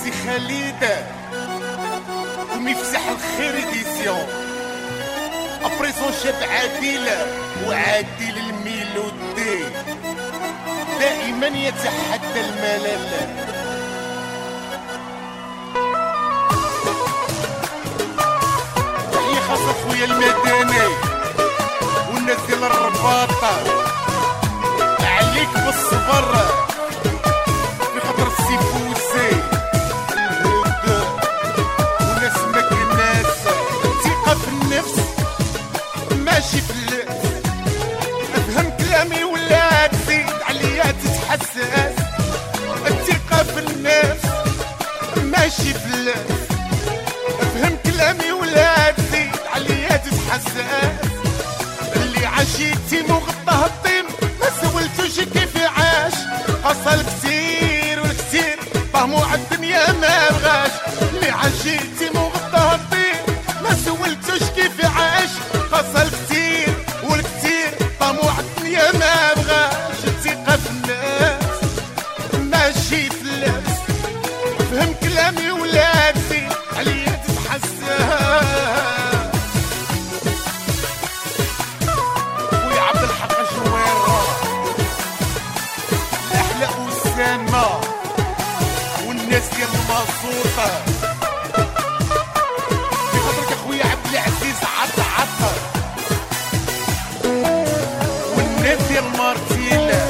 سي خالد ومفتاح الخير ديسيون ابريزون شاب عادل وعادل الميلودي دائما يتحدى الملل. تحية خاصة خويا المدني والناس ديال الرباطة عليك بالصبر في خاطر السيفوسي الهود وناس مكناس. الثقة في النفس ماشي في اللبس، افهم كلامي ولا تزيد عليا تتحسس. الثقة في النفس ماشي في اللبس، افهم كلامي ولا تزيد عليا تتحسس. اللي عشيتي مغطاه الطين ما سولتوش كيف عاش، حصل كتير والكتير طموع الدنيا ما بغاش. اللي عشيتي مغطاه الطين ما سولتوش كيف عاش، حصل كتير والكتير طموع الدنيا ما بغاش. الثقة في الناس ماشي في اللبس، فهم كلامي ولا تزيد عليا تتحسس. والناس ديال المصوطة في خاطرك اخويا عبد العزيز عطعطة والناس ديال مارتيلا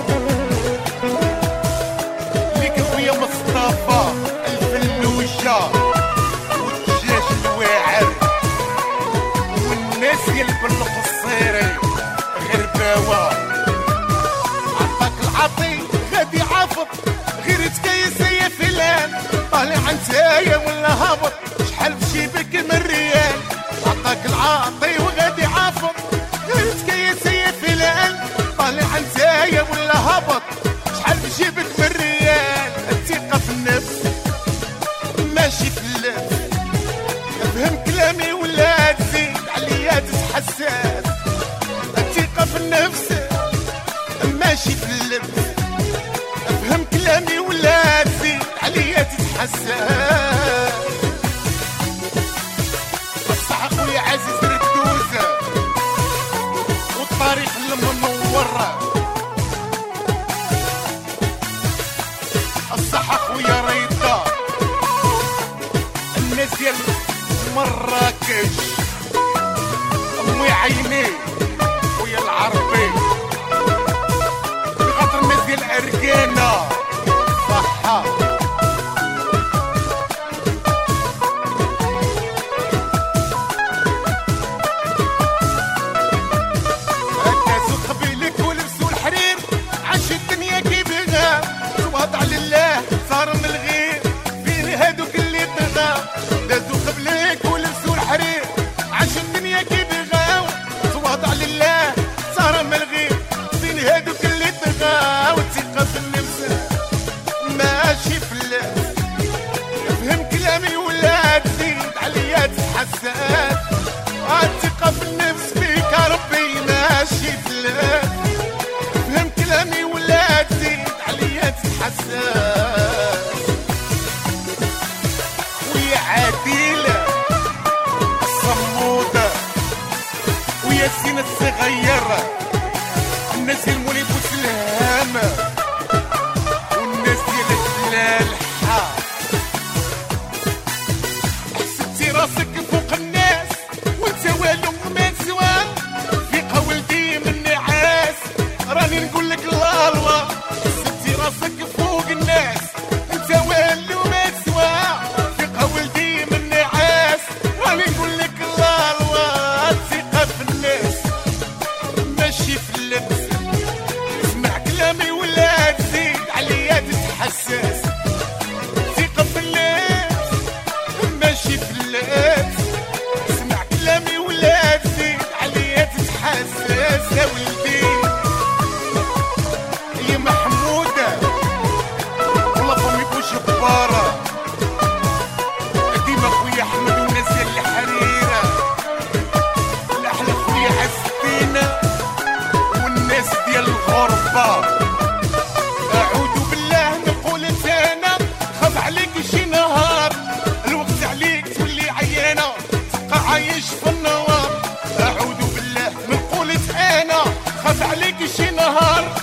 ليك اخويا مصطفى الفلوشة والدجاج الواعر والناس ديال بالقصيري غرباوة. عطاك العطي غادي عافط غير تكيسي يا فلان، طالع نتايا ولا هابط شحال في جيبك من ريال. عطاك العاطي وغادي عافط غير تكيسي يا فلان، طالع نتايا ولا هابط شحال في جيبك من ريال. الثقة في النفس ماشي في اللبس، افهم كلامي ولا تزيد عليا تتحسس. الثقة في النفس ماشي في اللبس، افهم كلامي ولا تزيد عليا تتحسس. بصح اخويا عزيز ردوزة والطريق المنور، الصح اخويا ريضة الناس ديال مراكش امي عيني خويا العربي بخاطر الناس ديال اركانة صحة. هكازو قبيلك ولبسو الحرير عاش الدنيا كي بغا، وضع لله صار من الغير فين هادوك اللي طغى. دازو قبلك ولبسو الحرير عاش الدنيا كي بغا، وضع لله صار من الغير فين هادوك اللي طغى. والثقة في النفس ماشي في اللبس، افهم كلامي ولا تزيد عليا تتحسس. الثقة في النفس فيك ربي ماشي في اللبس، افهم كلامي ولا تزيد عليا تتحسس. ويا عادلة الصمودة وياسين الصغيرة الناس المولي بوسلهامة والناس ديال الفلالحة. حسبتي راسك فوق الناس وانت والو ما تسوى، في قولتي من نعاس راني نقول لك لا الله. حسبتي راسك فوق الناس انت والو ما تسوى، في قولتي من نعاس راني نقول لك لا الله. الثقة في الناس ماشي في اللبس، اسمع كلامي ولا تزيد عليا تتحسس. ثقة في الناس ماشي في اللبس، اسمع كلامي ولا تزيد عليا تتحسس. يا ولدي يا محمودة خاف عليك شي نهار